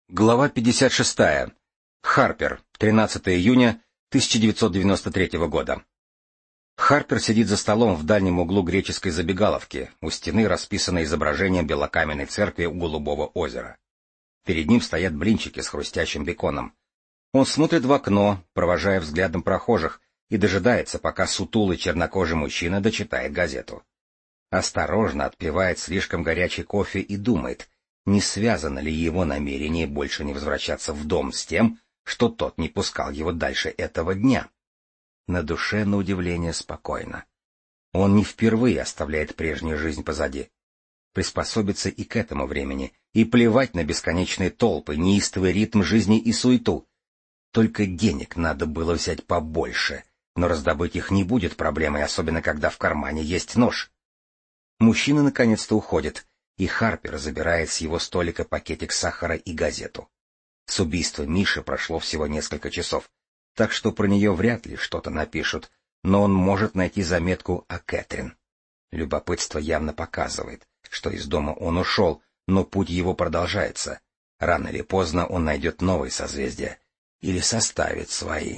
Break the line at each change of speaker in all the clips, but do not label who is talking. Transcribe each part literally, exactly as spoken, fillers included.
Глава пятьдесят шесть. Харпер. тринадцатого июня тысяча девятьсот девяносто третьего года. Харпер сидит за столом в дальнем углу греческой забегаловки, у стены расписано изображение белокаменной церкви у Голубого озера. Перед ним стоят блинчики с хрустящим беконом. Он смотрит в окно, провожая взглядом прохожих, и дожидается, пока сутулый чернокожий мужчина дочитает газету. Осторожно отпивает слишком горячий кофе и думает, не связано ли его намерение больше не возвращаться в дом с тем, что тот не пускал его дальше этого дня. На душе, на удивление, спокойно. Он не впервые оставляет прежнюю жизнь позади. Приспособиться и к этому времени, и плевать на бесконечные толпы, неистовый ритм жизни и суету. Только денег надо было взять побольше, но раздобыть их не будет проблемой, особенно когда в кармане есть нож. Мужчина наконец-то уходит, и Харпер забирает с его столика пакетик сахара и газету. С убийства Миши прошло всего несколько часов, так что про нее вряд ли что-то напишут, но он может найти заметку о Кэтрин. Любопытство явно показывает, что из дома он ушел, но путь его продолжается. Рано или поздно он найдет новые созвездия или составит свои.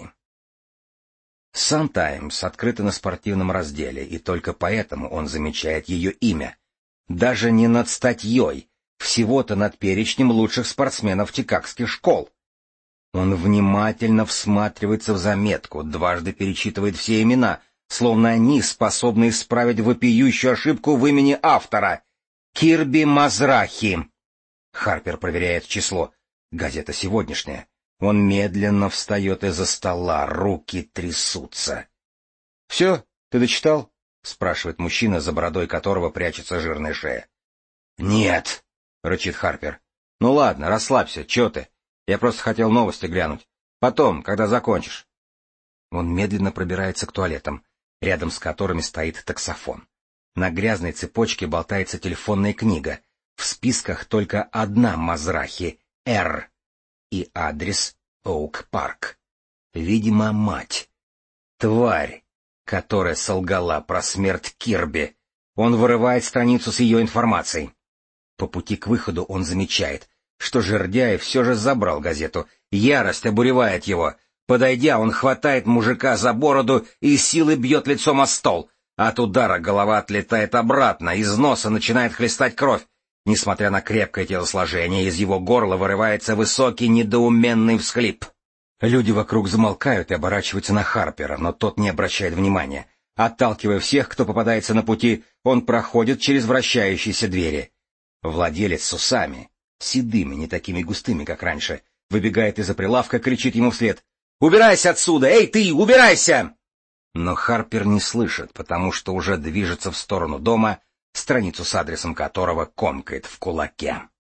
Sun-Times открыта на спортивном разделе, и только поэтому он замечает ее имя. Даже не над статьей, всего-то над перечнем лучших спортсменов чикагских школ. Он внимательно всматривается в заметку, дважды перечитывает все имена, словно они способны исправить вопиющую ошибку в имени автора. Кирби Мазрахи. Харпер проверяет число. Газета сегодняшняя. Он медленно встает из-за стола, руки трясутся. — Все, ты дочитал? — спрашивает мужчина, за бородой которого прячется жирная шея. — Нет, — рычит Харпер. — Ну ладно, расслабься, че ты? Я просто хотел новости глянуть. Потом, когда закончишь. Он медленно пробирается к туалетам, рядом с которыми стоит таксофон. На грязной цепочке болтается телефонная книга. В списках только одна Мазрахи — Р. И адрес Оук-парк. Видимо, мать. Тварь, которая солгала про смерть Кирби. Он вырывает страницу с ее информацией. По пути к выходу он замечает, что жердяй все же забрал газету. Ярость обуревает его. Подойдя, он хватает мужика за бороду и силой бьет лицом о стол. От удара голова отлетает обратно, из носа начинает хлестать кровь. Несмотря на крепкое телосложение, из его горла вырывается высокий недоуменный всхлип. Люди вокруг замолкают и оборачиваются на Харпера, но тот не обращает внимания. Отталкивая всех, кто попадается на пути, он проходит через вращающиеся двери. Владелец с усами, седыми, не такими густыми, как раньше, выбегает из-за прилавка, кричит ему вслед: «Убирайся отсюда! Эй, ты, убирайся!» Но Харпер не слышит, потому что уже движется в сторону дома, страницу с адресом которого комкает в кулаке.